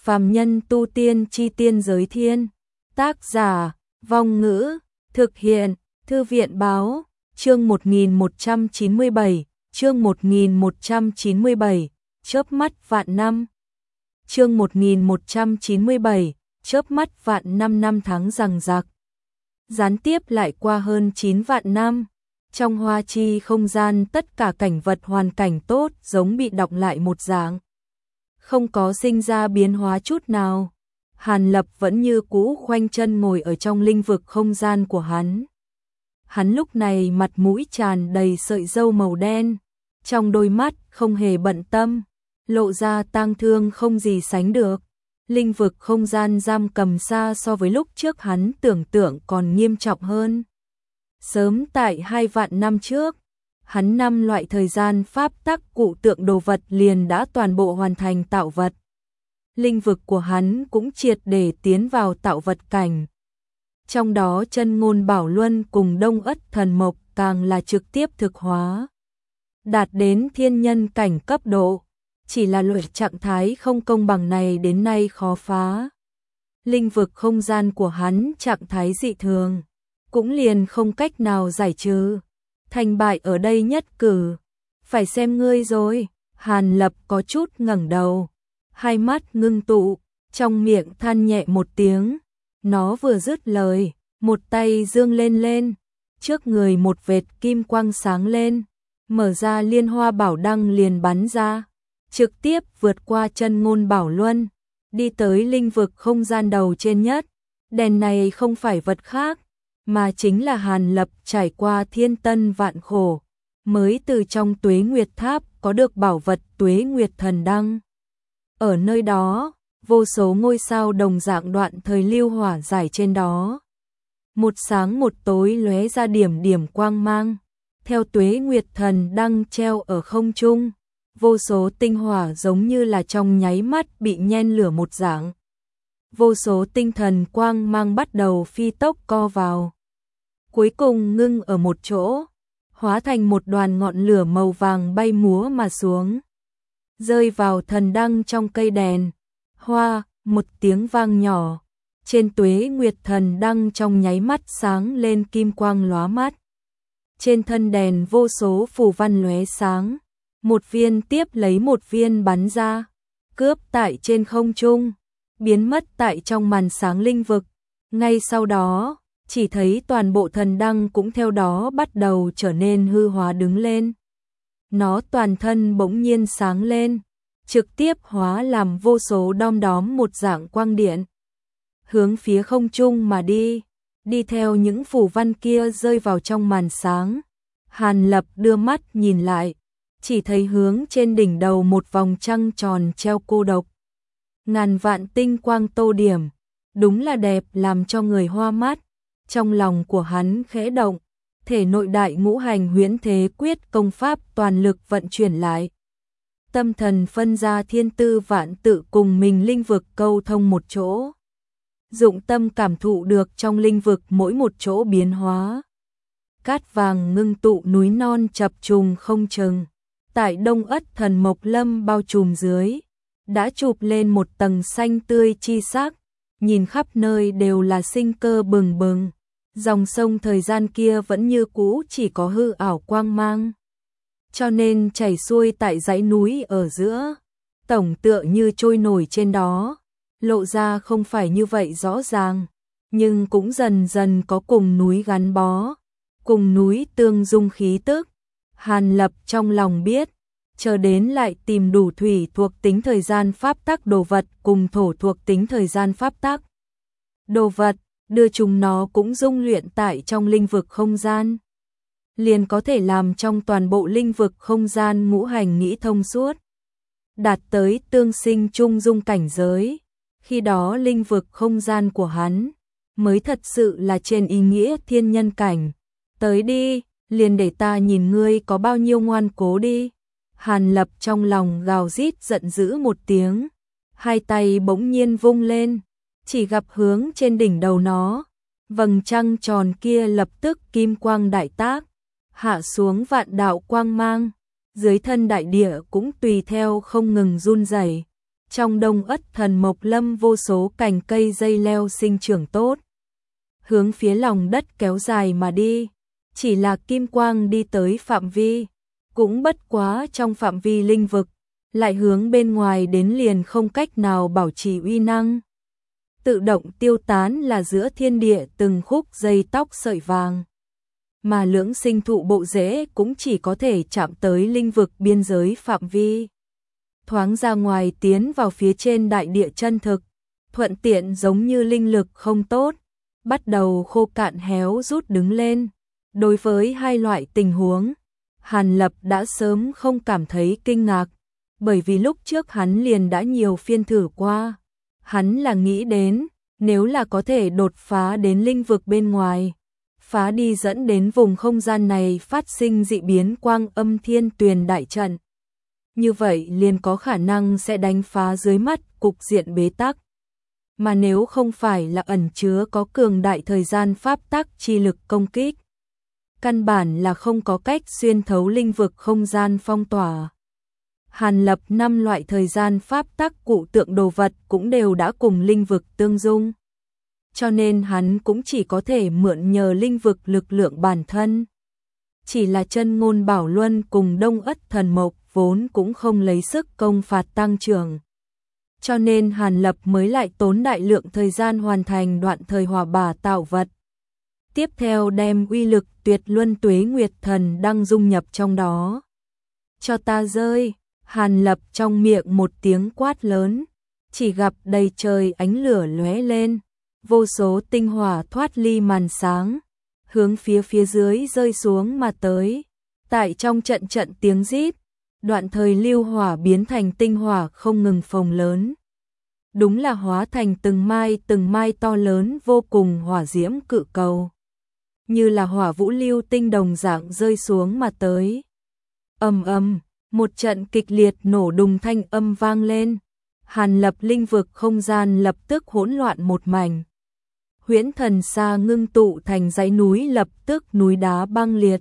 Phàm nhân tu tiên chi tiên giới thiên. Tác giả, Vong Ngữ, thực hiện, Thư viện báo, chương 1197, chương 1197, chớp mắt vạn năm. Chương 1197, chớp mắt vạn năm tháng giằng giặc. Gián tiếp lại qua hơn 9 vạn năm. Trong hoa chi không gian tất cả cảnh vật hoàn cảnh tốt giống bị đọng lại một dạng. Không có sinh ra biến hóa chút nào. Hàn Lập vẫn như cũ khoanh chân ngồi ở trong linh vực không gian của hắn. Hắn lúc này mặt mũi tràn đầy sợi râu màu đen, trong đôi mắt không hề bận tâm, lộ ra tang thương không gì sánh được. Linh vực không gian giam cầm xa so với lúc trước hắn tưởng tượng còn nghiêm trọng hơn. Sớm tại 2 vạn năm trước, hắn 5 loại thời gian pháp tắc cụ tượng đồ vật liền đã toàn bộ hoàn thành tạo vật. Linh vực của hắn cũng triệt để tiến vào tạo vật cảnh. Trong đó chân ngôn bảo luân cùng đông ất thần mộc càng là trực tiếp thực hóa. Đạt đến thiên nhân cảnh cấp độ, chỉ là loại trạng thái không công bằng này đến nay khó phá. Linh vực không gian của hắn trạng thái dị thường, cũng liền không cách nào giải trừ. Thành bại ở đây nhất cử, phải xem ngươi rồi. Hàn Lập có chút ngẩng đầu, hai mắt ngưng tụ, trong miệng than nhẹ một tiếng. Nó vừa dứt lời, một tay dương lên, trước người một vệt kim quang sáng lên, mở ra liên hoa bảo đăng liền bắn ra, trực tiếp vượt qua chân ngôn bảo luân, đi tới linh vực không gian đầu trên nhất. Đèn này không phải vật khác, mà chính là Hàn Lập trải qua thiên tân vạn khổ, mới từ trong Tuế Nguyệt Tháp có được bảo vật Tuế Nguyệt Thần Đăng. Ở nơi đó, vô số ngôi sao đồng dạng đoạn thời lưu hỏa giải trên đó. Một sáng một tối lóe ra điểm điểm quang mang, theo Tuế Nguyệt Thần Đăng treo ở không trung, vô số tinh hỏa giống như là trong nháy mắt bị nhen lửa một dạng. Vô số tinh thần quang mang bắt đầu phi tốc co vào, cuối cùng ngưng ở một chỗ, hóa thành một đoàn ngọn lửa màu vàng bay múa mà xuống, rơi vào thần đăng trong cây đèn. Hoa, một tiếng vang nhỏ, trên Tuế Nguyệt Thần Đăng trong nháy mắt sáng lên kim quang lóa mắt. Trên thân đèn vô số phù văn lóe sáng, một viên tiếp lấy một viên bắn ra, cướp tại trên không trung, biến mất tại trong màn sáng linh vực. Ngay sau đó, chỉ thấy toàn bộ thần đăng cũng theo đó bắt đầu trở nên hư hóa đứng lên. Nó toàn thân bỗng nhiên sáng lên, trực tiếp hóa làm vô số đom đóm một dạng quang điện, hướng phía không trung mà đi theo những phù văn kia rơi vào trong màn sáng. Hàn Lập đưa mắt nhìn lại, chỉ thấy hướng trên đỉnh đầu một vòng trăng tròn treo cô độc, ngàn vạn tinh quang tô điểm, đúng là đẹp làm cho người hoa mắt. Trong lòng của hắn khẽ động, thể nội đại ngũ hành huyễn thế quyết công pháp toàn lực vận chuyển lại. Tâm thần phân ra thiên tư vạn tự cùng mình linh vực câu thông một chỗ. Dụng tâm cảm thụ được trong linh vực mỗi một chỗ biến hóa. Cát vàng ngưng tụ núi non chập trùng không chừng. Tại đông ất thần mộc lâm bao trùm dưới, đã chụp lên một tầng xanh tươi chi sắc, nhìn khắp nơi đều là sinh cơ bừng bừng. Dòng sông thời gian kia vẫn như cũ chỉ có hư ảo quang mang, cho nên chảy xuôi tại dãy núi ở giữa, tổng tựa như trôi nổi trên đó, lộ ra không phải như vậy rõ ràng, nhưng cũng dần dần có cùng núi gắn bó, cùng núi tương dung khí tức. Hàn Lập trong lòng biết, chờ đến lại tìm đủ thủy thuộc tính thời gian pháp tắc đồ vật cùng thổ thuộc tính thời gian pháp tắc đồ vật, đưa chúng nó cũng dung luyện tại trong linh vực không gian, liền có thể làm trong toàn bộ linh vực không gian ngũ hành nghĩ thông suốt, đạt tới tương sinh trung dung cảnh giới. Khi đó linh vực không gian của hắn mới thật sự là trên ý nghĩa thiên nhân cảnh. Tới đi, liền để ta nhìn ngươi có bao nhiêu ngoan cố đi. Hàn Lập trong lòng gào rít giận dữ một tiếng, hai tay bỗng nhiên vung lên, chỉ gặp hướng trên đỉnh đầu nó, vầng trăng tròn kia lập tức kim quang đại tác, hạ xuống vạn đạo quang mang, dưới thân đại địa cũng tùy theo không ngừng run rẩy. Trong Đông Ất Thần Mộc Lâm vô số cành cây dây leo sinh trưởng tốt, hướng phía lòng đất kéo dài mà đi, chỉ là kim quang đi tới phạm vi, cũng bất quá trong phạm vi linh vực, lại hướng bên ngoài đến liền không cách nào bảo trì uy năng. Tự động tiêu tán là giữa thiên địa từng khúc dây tóc sợi vàng. Mà lưỡng sinh thụ bộ rễ cũng chỉ có thể chạm tới linh vực biên giới phạm vi. Thoáng ra ngoài tiến vào phía trên đại địa chân thực, thuận tiện giống như linh lực không tốt, bắt đầu khô cạn héo rút đứng lên. Đối với hai loại tình huống, Hàn Lập đã sớm không cảm thấy kinh ngạc, bởi vì lúc trước hắn liền đã nhiều phiên thử qua. Hắn là nghĩ đến, nếu là có thể đột phá đến linh vực bên ngoài, phá đi dẫn đến vùng không gian này phát sinh dị biến quang âm thiên tuyền đại trận. Như vậy liền có khả năng sẽ đánh phá dưới mắt cục diện bế tắc. Mà nếu không phải là ẩn chứa có cường đại thời gian pháp tắc chi lực công kích, căn bản là không có cách xuyên thấu linh vực không gian phong tỏa. Hàn Lập 5 loại thời gian pháp tắc cụ tượng đồ vật cũng đều đã cùng linh vực tương dung. Cho nên hắn cũng chỉ có thể mượn nhờ linh vực lực lượng bản thân. Chỉ là Chân Ngôn Bảo Luân cùng Đông Ất Thần Mộc vốn cũng không lấy sức công phạt tăng trưởng. Cho nên Hàn Lập mới lại tốn đại lượng thời gian hoàn thành đoạn thời hỏa bả tạo vật. Tiếp theo đem uy lực tuyệt luân tuế nguyệt thần đang dung nhập trong đó. Cho ta rơi, Hàn Lập trong miệng một tiếng quát lớn, chỉ gặp đầy trời ánh lửa lóe lên, vô số tinh hỏa thoát ly màn sáng, hướng phía dưới rơi xuống mà tới. Tại trong trận tiếng rít, đoạn thời lưu hỏa biến thành tinh hỏa không ngừng phồng lớn. Đúng là hóa thành từng mai to lớn vô cùng hỏa diễm cự cầu. Như là hỏa vũ lưu tinh đồng dạng rơi xuống mà tới. Ầm ầm, một trận kịch liệt nổ đùng thanh âm vang lên. Hàn Lập linh vực không gian lập tức hỗn loạn một mảnh. Huyễn thần sa ngưng tụ thành dãy núi, lập tức núi đá băng liệt,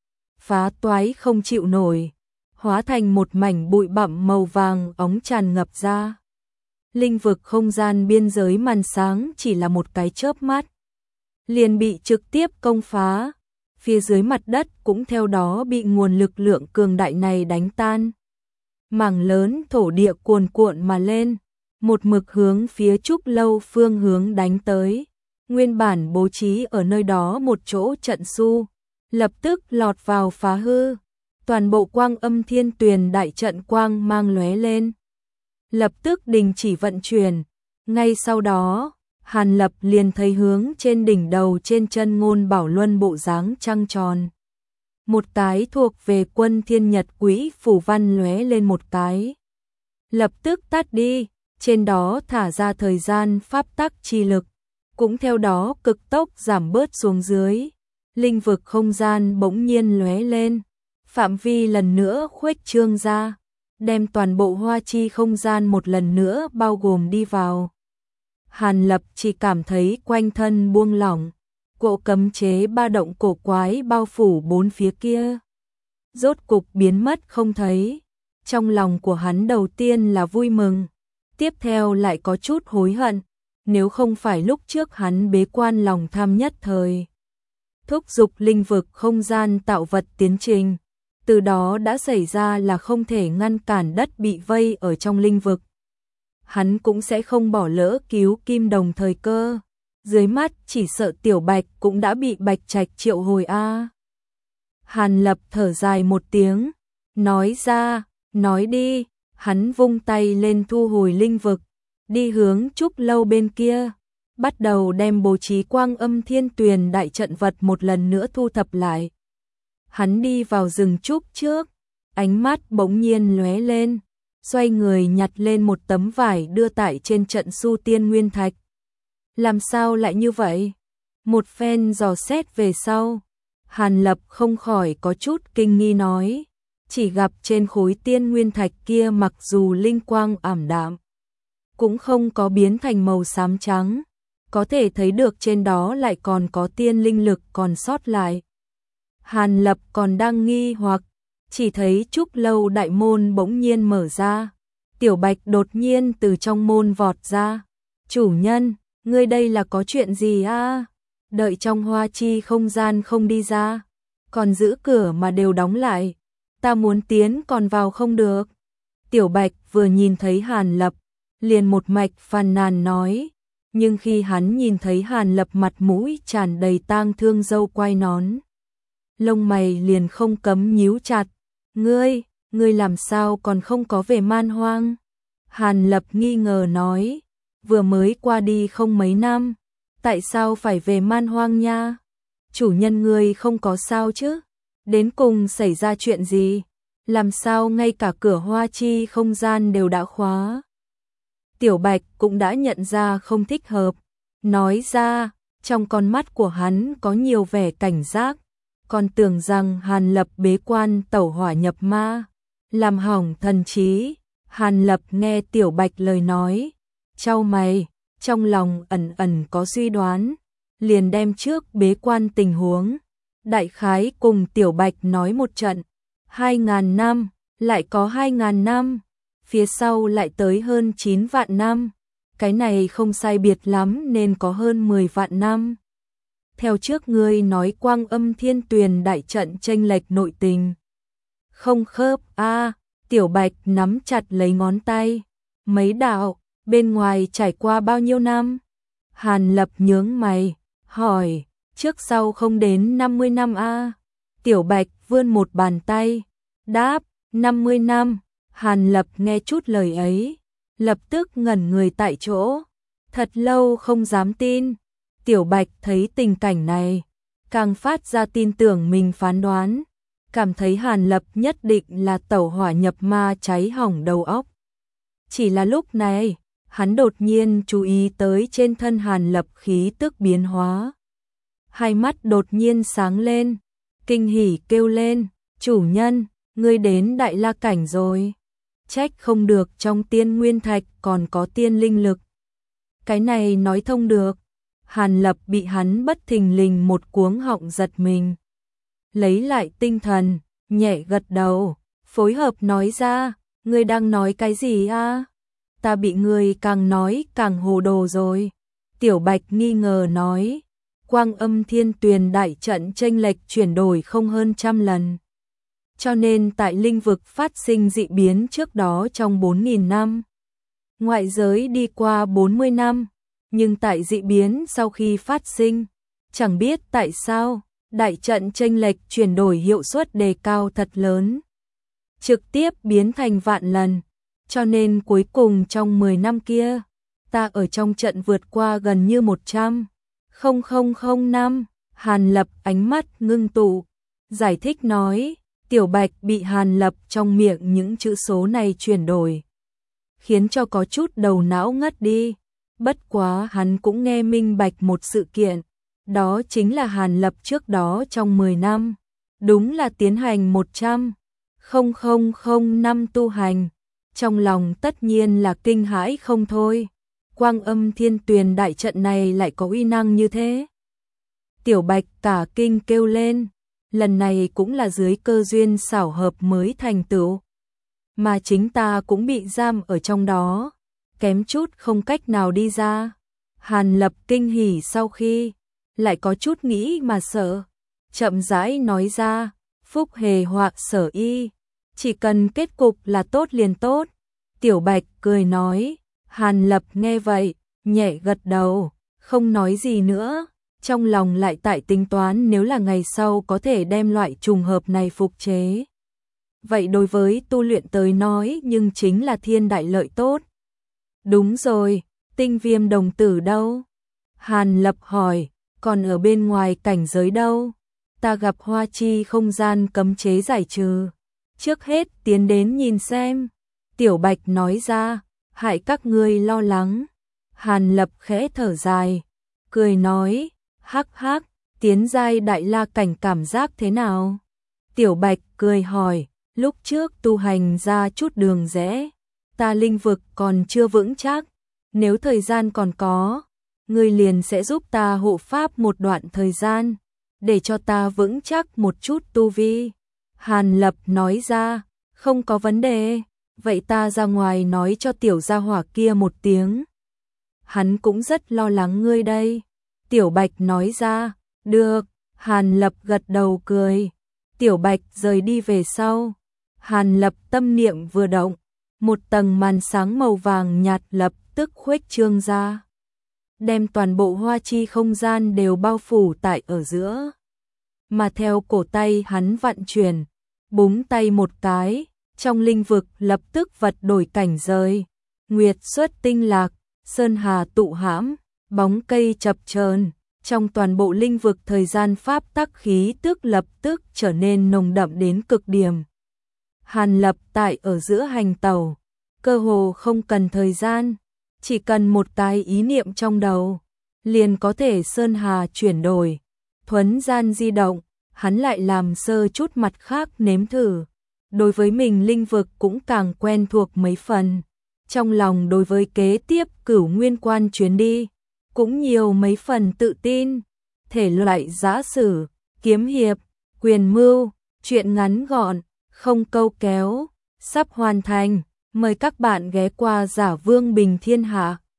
phá toái không chịu nổi, hóa thành một mảnh bụi bặm màu vàng óng tràn ngập ra. Linh vực không gian biên giới màn sáng chỉ là một cái chớp mắt, liền bị trực tiếp công phá, phía dưới mặt đất cũng theo đó bị nguồn lực lượng cường đại này đánh tan. Mảng lớn thổ địa cuồn cuộn mà lên, một mực hướng phía Trúc Lâu phương hướng đánh tới. Nguyên bản bố trí ở nơi đó một chỗ trận su, lập tức lọt vào phá hư. Toàn bộ quang âm thiên tuyền đại trận quang mang lóe lên, lập tức đình chỉ vận chuyển. Ngay sau đó, Hàn Lập liền thấy hướng trên đỉnh đầu trên Chân Ngôn Bảo Luân bộ dáng trăng tròn. Một cái thuộc về Quân Thiên Nhật Quỹ phủ văn lóe lên một cái, lập tức tắt đi, trên đó thả ra thời gian pháp tắc chi lực, cũng theo đó cực tốc giảm bớt xuống dưới. Linh vực không gian bỗng nhiên lóe lên, phạm vi lần nữa khuếch trương ra, đem toàn bộ hoa chi không gian một lần nữa bao gồm đi vào. Hàn Lập chỉ cảm thấy quanh thân buông lỏng, cỗ cấm chế ba động cổ quái bao phủ bốn phía kia rốt cục biến mất không thấy. Trong lòng của hắn đầu tiên là vui mừng, tiếp theo lại có chút hối hận, nếu không phải lúc trước hắn bế quan lòng tham nhất thời, thúc giục linh vực không gian tạo vật tiến trình, từ đó đã xảy ra là không thể ngăn cản đất bị vây ở trong linh vực. Hắn cũng sẽ không bỏ lỡ cứu kim đồng thời cơ, dưới mắt chỉ sợ Tiểu Bạch cũng đã bị Bạch Trạch triệu hồi a. Hàn Lập thở dài một tiếng, nói ra, nói đi. Hắn vung tay lên thu hồi linh vực, đi hướng Trúc Lâu bên kia, bắt đầu đem bố trí quang âm thiên tuyền đại trận vật một lần nữa thu thập lại. Hắn đi vào rừng trúc trước, ánh mắt bỗng nhiên lóe lên, xoay người nhặt lên một tấm vải đưa tại trên trận su tiên nguyên thạch. Làm sao lại như vậy? Một phen dò xét về sau, Hàn Lập không khỏi có chút kinh nghi nói, chỉ gặp trên khối tiên nguyên thạch kia mặc dù linh quang ảm đạm, cũng không có biến thành màu xám trắng, có thể thấy được trên đó lại còn có tiên linh lực còn sót lại. Hàn Lập còn đang nghi hoặc, chỉ thấy Trúc Lâu đại môn bỗng nhiên mở ra, Tiểu Bạch đột nhiên từ trong môn vọt ra. Chủ nhân, ngươi đây là có chuyện gì a? Đợi trong hoa chi không gian không đi ra, còn giữ cửa mà đều đóng lại. Ta muốn tiến còn vào không được. Tiểu Bạch vừa nhìn thấy Hàn Lập, liền một mạch phàn nàn nói. Nhưng khi hắn nhìn thấy Hàn Lập mặt mũi tràn đầy tang thương râu quai nón, lông mày liền không cấm nhíu chặt. Ngươi làm sao còn không có về Man Hoang? Hàn Lập nghi ngờ nói, vừa mới qua đi không mấy năm, tại sao phải về Man Hoang nha? Chủ nhân ngươi không có sao chứ? Đến cùng xảy ra chuyện gì? Làm sao ngay cả cửa hoa chi không gian đều đã khóa? Tiểu Bạch cũng đã nhận ra không thích hợp, nói ra, trong con mắt của hắn có nhiều vẻ cảnh giác, còn tưởng rằng Hàn Lập bế quan tẩu hỏa nhập ma, làm hỏng thần trí. Hàn Lập nghe Tiểu Bạch lời nói, chau mày, trong lòng ẩn ẩn có suy đoán, liền đem trước bế quan tình huống, đại khái cùng Tiểu Bạch nói một trận. 2.000 năm, lại có 2.000 năm, phía sau lại tới hơn 9 vạn năm, cái này không sai biệt lắm nên có hơn 10 vạn năm. Theo trước ngươi nói Quang Âm Thiên Tuyền đại trận chênh lệch nội tình. Không khớp a. Tiểu Bạch nắm chặt lấy ngón tay. Mấy đạo, bên ngoài trải qua bao nhiêu năm? Hàn Lập nhướng mày, hỏi, trước sau không đến 50 năm a. Tiểu Bạch vươn một bàn tay, đáp, 50 năm. Hàn Lập nghe chút lời ấy, lập tức ngẩn người tại chỗ, thật lâu không dám tin. Tiểu Bạch thấy tình cảnh này, càng phát ra tin tưởng mình phán đoán, cảm thấy Hàn Lập nhất định là tẩu hỏa nhập ma cháy hỏng đầu óc. Chỉ là lúc này, hắn đột nhiên chú ý tới trên thân Hàn Lập khí tức biến hóa. Hai mắt đột nhiên sáng lên, kinh hỉ kêu lên, chủ nhân, ngươi đến Đại La Cảnh rồi. Trách không được trong Tiên Nguyên Thạch còn có tiên linh lực. Cái này nói thông được. Hàn Lập bị hắn bất thình lình một cuống họng giật mình. Lấy lại tinh thần, nhẹ gật đầu, phối hợp nói ra, ngươi đang nói cái gì a? Ta bị ngươi càng nói càng hồ đồ rồi. Tiểu Bạch nghi ngờ nói, Quang Âm Thiên Tuyền đại trận chênh lệch chuyển đổi không hơn 100 lần. Cho nên tại linh vực phát sinh dị biến trước đó trong 4.000 năm. Ngoại giới đi qua 40 năm, nhưng tại dị biến sau khi phát sinh, chẳng biết tại sao, đại trận chênh lệch chuyển đổi hiệu suất đề cao thật lớn. Trực tiếp biến thành vạn lần, cho nên cuối cùng trong 10 năm kia, ta ở trong trận vượt qua gần như 100.000 năm. Hàn Lập ánh mắt ngưng tụ, giải thích nói, Tiểu Bạch bị Hàn Lập trong miệng những chữ số này chuyển đổi, khiến cho có chút đầu não ngất đi. Bất quá hắn cũng nghe minh bạch một sự kiện, đó chính là Hàn Lập trước đó trong 10 năm, đúng là tiến hành 100.000 năm tu hành, trong lòng tất nhiên là kinh hãi không thôi. Quang Âm Thiên Tuyền đại trận này lại có uy năng như thế. Tiểu Bạch cả kinh kêu lên, lần này cũng là dưới cơ duyên xảo hợp mới thành tựu, mà chính ta cũng bị giam ở trong đó, kém chút không cách nào đi ra. Hàn Lập kinh hỉ sau khi, lại có chút nghĩ mà sợ, chậm rãi nói ra, phúc hề họa sở y, chỉ cần kết cục là tốt liền tốt. Tiểu Bạch cười nói, Hàn Lập nghe vậy, nhẹ gật đầu, không nói gì nữa, trong lòng lại tại tính toán nếu là ngày sau có thể đem loại trùng hợp này phục chế. Vậy đối với tu luyện tới nói nhưng chính là thiên đại lợi tốt. Đúng rồi, Tinh Viêm đồng tử đâu? Hàn Lập hỏi, còn ở bên ngoài cảnh giới đâu? Ta gặp hoa chi không gian cấm chế giải trừ. Trước hết tiến đến nhìn xem. Tiểu Bạch nói ra, hại các ngươi lo lắng. Hàn Lập khẽ thở dài, cười nói, hắc hắc, tiến giai Đại La Cảnh cảm giác thế nào? Tiểu Bạch cười hỏi, lúc trước tu hành ra chút đường rẽ, ta linh vực còn chưa vững chắc, nếu thời gian còn có, ngươi liền sẽ giúp ta hộ pháp một đoạn thời gian, để cho ta vững chắc một chút tu vi. Hàn Lập nói ra, không có vấn đề, vậy ta ra ngoài nói cho tiểu gia hỏa kia một tiếng. Hắn cũng rất lo lắng ngươi đây. Tiểu Bạch nói ra, được, Hàn Lập gật đầu cười. Tiểu Bạch rời đi về sau. Hàn Lập tâm niệm vừa động, một tầng màn sáng màu vàng nhạt lập tức khuếch trương ra, đem toàn bộ hoa chi không gian đều bao phủ tại ở giữa. Mà theo cổ tay hắn vận chuyển, búng tay một cái, trong linh vực lập tức vật đổi cảnh giới, nguyệt xuất tinh lạc, sơn hà tụ hãm, bóng cây chập chờn, trong toàn bộ linh vực thời gian pháp tắc khí tức lập tức trở nên nồng đậm đến cực điểm. Hàn Lập tại ở giữa hành tẩu, cơ hồ không cần thời gian, chỉ cần một cái ý niệm trong đầu, liền có thể sơn hà chuyển đổi, thuấn gian di động, hắn lại làm sơ chút mặt khác nếm thử. Đối với mình linh vực cũng càng quen thuộc mấy phần, trong lòng đối với kế tiếp Cửu Nguyên Quan chuyến đi, cũng nhiều mấy phần tự tin. Thể loại giã sử, kiếm hiệp, quyền mưu, truyện ngắn gọn, không câu kéo, sắp hoàn thành. Mời các bạn ghé qua Giả Vương Bình Thiên Hạ.